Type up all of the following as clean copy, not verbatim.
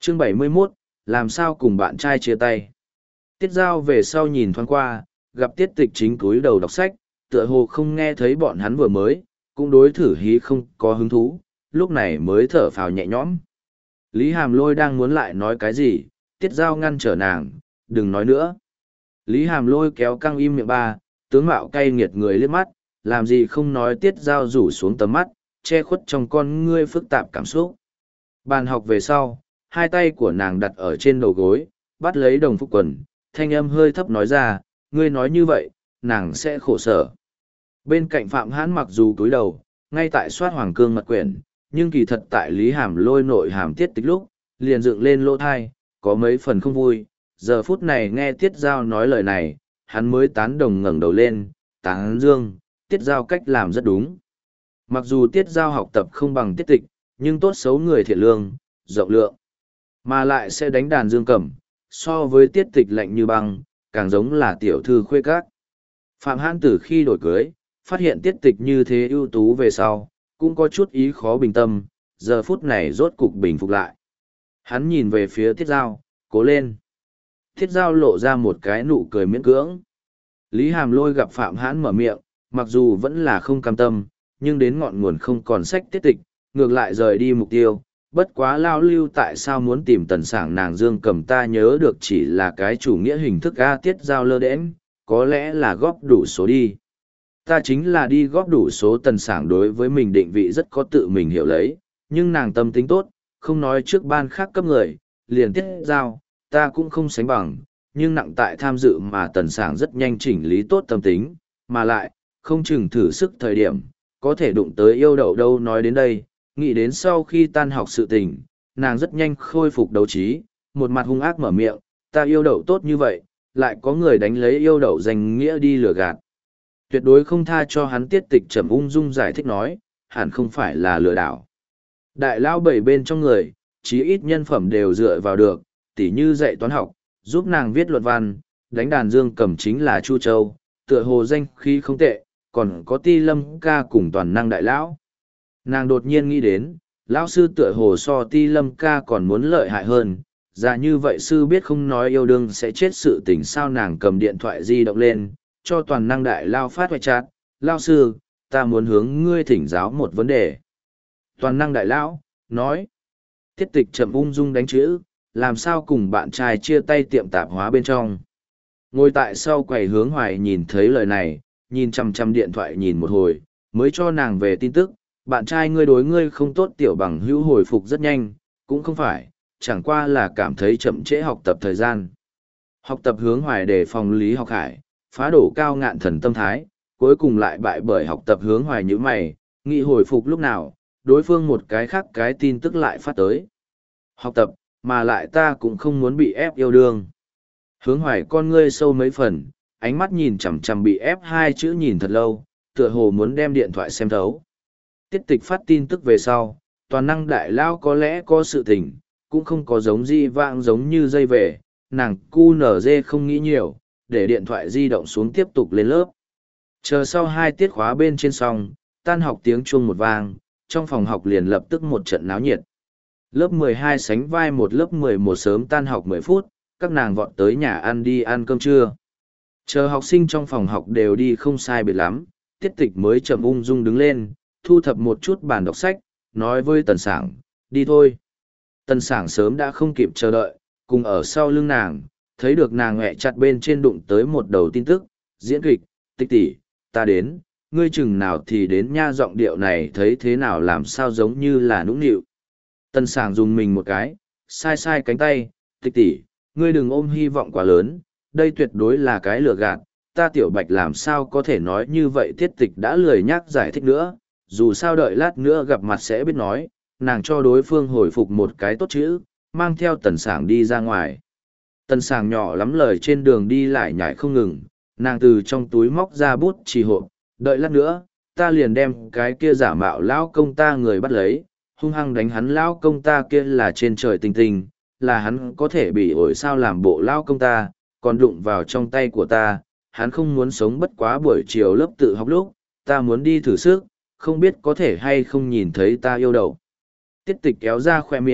Chương 71, làm sao cùng bạn trai chia tay. Tiết Giao về sau nhìn thoáng qua, gặp Tiết Tịch chính cúi đầu đọc sách, tựa hồ không nghe thấy bọn hắn vừa mới, cũng đối thử hí không có hứng thú, lúc này mới thở phào nhẹ nhõm. Lý Hàm Lôi đang muốn lại nói cái gì, Tiết Giao ngăn trở nàng, đừng nói nữa. Lý Hàm Lôi kéo căng im miệng ba, tướng mạo cay nghiệt người liếc mắt, làm gì không nói. Tiết Giao rủ xuống tầm mắt, che khuất trong con ngươi phức tạp cảm xúc. Bàn học về sau, hai tay của nàng đặt ở trên đầu gối, bắt lấy đồng phục quần, thanh âm hơi thấp nói ra, ngươi nói như vậy, nàng sẽ khổ sở. Bên cạnh Phạm Hãn mặc dù cúi đầu, ngay tại soát hoàng cương mật quyển, nhưng kỳ thật tại Lý Hàm Lôi nội hàm Tiết Tịch lúc, liền dựng lên lỗ thai, có mấy phần không vui. Giờ phút này nghe Tiết Giao nói lời này, hắn mới tán đồng ngẩng đầu lên, tán dương, Tiết Giao cách làm rất đúng. Mặc dù Tiết Giao học tập không bằng Tiết Tịch, nhưng tốt xấu người thiện lương, rộng lượng, mà lại sẽ đánh đàn dương cầm, so với Tiết Tịch lạnh như băng, càng giống là tiểu thư khuê các. Phạm Hãn từ khi đổi cưới, phát hiện Tiết Tịch như thế ưu tú về sau, cũng có chút ý khó bình tâm, giờ phút này rốt cục bình phục lại. Hắn nhìn về phía Tiết Giao, cố lên. Tiết Giao lộ ra một cái nụ cười miễn cưỡng. Lý Hàm Lôi gặp Phạm Hãn mở miệng, mặc dù vẫn là không cam tâm, nhưng đến ngọn nguồn không còn sách Tiết Tịch, ngược lại rời đi mục tiêu. Bất quá lao lưu tại sao muốn tìm Tần Sảng nàng dương cầm, ta nhớ được chỉ là cái chủ nghĩa hình thức A. Tiết Giao lơ đễnh, có lẽ là góp đủ số đi. Ta chính là đi góp đủ số. Tần Sảng đối với mình định vị rất có tự mình hiểu lấy, nhưng nàng tâm tính tốt, không nói trước ban khác cấp người, liền Tiết Giao, ta cũng không sánh bằng, nhưng nặng tại tham dự mà Tần Sảng rất nhanh chỉnh lý tốt tâm tính, mà lại, không chừng thử sức thời điểm, có thể đụng tới yêu đậu đâu. Nói đến đây, nghĩ đến sau khi tan học sự tình, nàng rất nhanh khôi phục đấu trí, một mặt hung ác mở miệng, ta yêu đậu tốt như vậy, lại có người đánh lấy yêu đậu danh nghĩa đi lừa gạt. Tuyệt đối không tha cho hắn. Tiết Tịch trầm ung dung giải thích nói, hẳn không phải là lừa đảo. Đại lao bảy bên trong người, chí ít nhân phẩm đều dựa vào được, tỉ như dạy toán học, giúp nàng viết luận văn, đánh đàn dương cầm chính là Chu Châu, tựa hồ danh khí không tệ, còn có Ti Lâm ca cùng toàn năng đại lão. Nàng đột nhiên nghĩ đến, lão sư tựa hồ so Ti Lâm ca còn muốn lợi hại hơn, ra như vậy sư biết không nói yêu đương sẽ chết sự tình sao. Nàng cầm điện thoại di động lên, cho toàn năng đại lao phát hoại chát, lao sư, ta muốn hướng ngươi thỉnh giáo một vấn đề. Toàn năng đại lão, nói. Tiết Tịch chậm ung dung đánh chữ, làm sao cùng bạn trai chia tay tiệm tạp hóa bên trong. Ngồi tại sau quầy Hướng Hoài nhìn thấy lời này, nhìn chằm chằm điện thoại nhìn một hồi, mới cho nàng về tin tức, bạn trai ngươi đối ngươi không tốt. Tiểu Bằng Hữu hồi phục rất nhanh, cũng không phải, chẳng qua là cảm thấy chậm trễ học tập thời gian. Học tập Hướng Hoài đề phòng Lý Học Hải, phá đổ cao ngạn thần tâm thái, cuối cùng lại bại bởi học tập Hướng Hoài như mày, nghĩ hồi phục lúc nào, đối phương một cái khác cái tin tức lại phát tới. Học tập, mà lại ta cũng không muốn bị ép yêu đương. Hướng Hoài con ngươi sâu mấy phần, ánh mắt nhìn chằm chằm bị ép hai chữ nhìn thật lâu, tựa hồ muốn đem điện thoại xem thấu. Tiết Tịch phát tin tức về sau, toàn năng đại lao có lẽ có sự tình, cũng không có giống di vãng giống như dây về, nàng cu nở dê không nghĩ nhiều, để điện thoại di động xuống tiếp tục lên lớp. Chờ sau 2 tiết khóa bên trên xong, tan học tiếng chuông một vang, trong phòng học liền lập tức một trận náo nhiệt. Lớp 12 sánh vai một lớp 11 sớm tan học 10 phút, các nàng vọt tới nhà ăn đi ăn cơm trưa. Chờ học sinh trong phòng học đều đi không sai biệt lắm, Tiết Tịch mới chậm ung dung đứng lên, thu thập một chút bàn đọc sách, nói với Tần Sảng, đi thôi. Tần Sảng sớm đã không kịp chờ đợi, cùng ở sau lưng nàng, thấy được nàng hẹ chặt bên trên đụng tới một đầu tin tức, diễn kịch, Tịch tỷ, ta đến, ngươi chừng nào thì đến nha. Giọng điệu này thấy thế nào làm sao giống như là nũng nịu. Tần Sảng dùng mình một cái, sai sai cánh tay, Tịch tỷ, ngươi đừng ôm hy vọng quá lớn, đây tuyệt đối là cái lừa gạt, ta Tiểu Bạch làm sao có thể nói như vậy. Tiết Tịch đã lười nhắc giải thích nữa, dù sao đợi lát nữa gặp mặt sẽ biết nói, nàng cho đối phương hồi phục một cái tốt chữ, mang theo Tần Sảng đi ra ngoài. Tần Sảng nhỏ lắm lời trên đường đi lại nhảy không ngừng, nàng từ trong túi móc ra bút chì hộp, đợi lát nữa, ta liền đem cái kia giả mạo lão công ta người bắt lấy, hung hăng đánh hắn. Lão công ta kia là trên trời tinh tinh, là hắn có thể bị ổi sao làm bộ lão công ta, còn đụng vào trong tay của ta, hắn không muốn sống. Bất quá buổi chiều lớp tự học lúc, ta muốn đi thử sức, không biết có thể hay không nhìn thấy ta yêu đậu. Tiết Tịch kéo ra khoe miệng,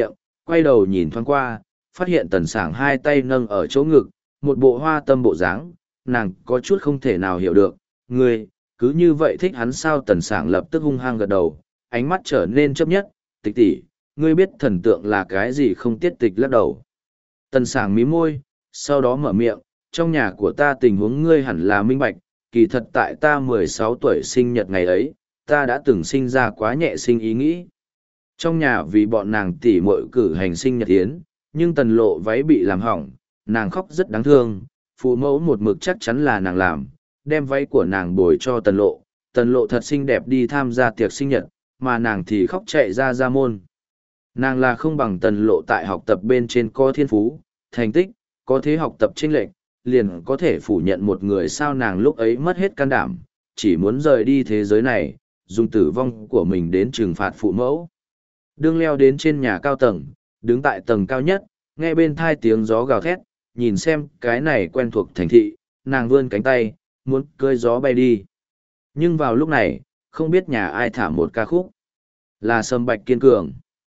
quay đầu nhìn thoáng qua, phát hiện Tần Sảng hai tay nâng ở chỗ ngực, một bộ hoa tâm bộ dáng, nàng có chút không thể nào hiểu được, ngươi, cứ như vậy thích hắn sao? Tần Sảng lập tức hung hăng gật đầu, ánh mắt trở nên chấp nhất, tịch tỷ, ngươi biết thần tượng là cái gì không? Tiết tịch lắc đầu. Tần Sảng mí môi, sau đó mở miệng, trong nhà của ta tình huống ngươi hẳn là minh bạch, kỳ thật tại ta 16 tuổi sinh nhật ngày ấy, ta đã từng sinh ra quá nhẹ sinh ý nghĩ. Trong nhà vì bọn nàng tỉ muội cử hành sinh nhật yến, nhưng Tần Lộ váy bị làm hỏng, nàng khóc rất đáng thương, phụ mẫu một mực chắc chắn là nàng làm, đem váy của nàng bồi cho Tần Lộ. Tần Lộ thật xinh đẹp đi tham gia tiệc sinh nhật, mà nàng thì khóc chạy ra môn. Nàng là không bằng Tần Lộ tại học tập bên trên có thiên phú, thành tích, có thế học tập chênh lệch, liền có thể phủ nhận một người sao? Nàng lúc ấy mất hết can đảm, chỉ muốn rời đi thế giới này, dùng tử vong của mình đến trừng phạt phụ mẫu. Đương leo đến trên nhà cao tầng, đứng tại tầng cao nhất, nghe bên thai tiếng gió gào thét, nhìn xem cái này quen thuộc thành thị, nàng vươn cánh tay, muốn cơi gió bay đi. Nhưng vào lúc này, không biết nhà ai thả một ca khúc, là Sâm Bạch Kiên Cường.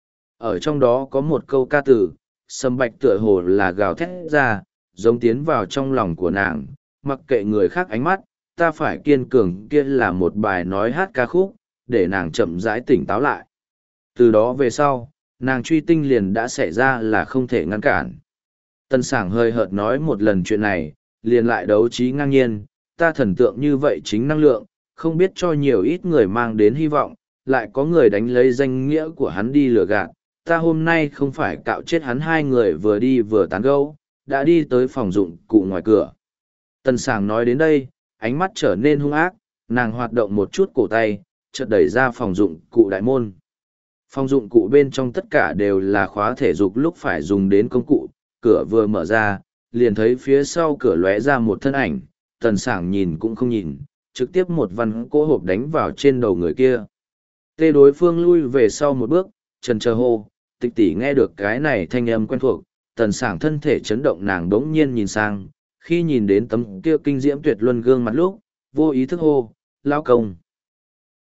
Ở trong đó có một câu ca từ, Sâm Bạch tựa hồ là gào thét ra, giống tiến vào trong lòng của nàng, mặc kệ người khác ánh mắt, ta phải kiên cường. Kia là một bài nói hát ca khúc, để nàng chậm rãi tỉnh táo lại. Từ đó về sau, nàng truy tinh liền đã xảy ra là không thể ngăn cản. Tân Sảng hơi hợt nói một lần chuyện này, liền lại đấu trí ngang nhiên, ta thần tượng như vậy chính năng lượng, không biết cho nhiều ít người mang đến hy vọng, lại có người đánh lấy danh nghĩa của hắn đi lừa gạt. Ta hôm nay không phải cạo chết hắn. Hai người vừa đi vừa tán gẫu, đã đi tới phòng dụng cụ ngoài cửa. Tân Sảng nói đến đây, ánh mắt trở nên hung ác, nàng hoạt động một chút cổ tay, chợt đẩy ra phòng dụng cụ đại môn. Phòng dụng cụ bên trong tất cả đều là khóa thể dục lúc phải dùng đến công cụ, cửa vừa mở ra, liền thấy phía sau cửa lóe ra một thân ảnh, Tần Sảng nhìn cũng không nhìn, trực tiếp một văn cỗ hộp đánh vào trên đầu người kia. Tê đối phương lui về sau một bước, trần chờ hô, tịch tỷ. Nghe được cái này thanh âm quen thuộc, Tần Sảng thân thể chấn động, nàng đống nhiên nhìn sang, khi nhìn đến tấm kia kinh diễm tuyệt luân gương mặt lúc, vô ý thức hô, lao công.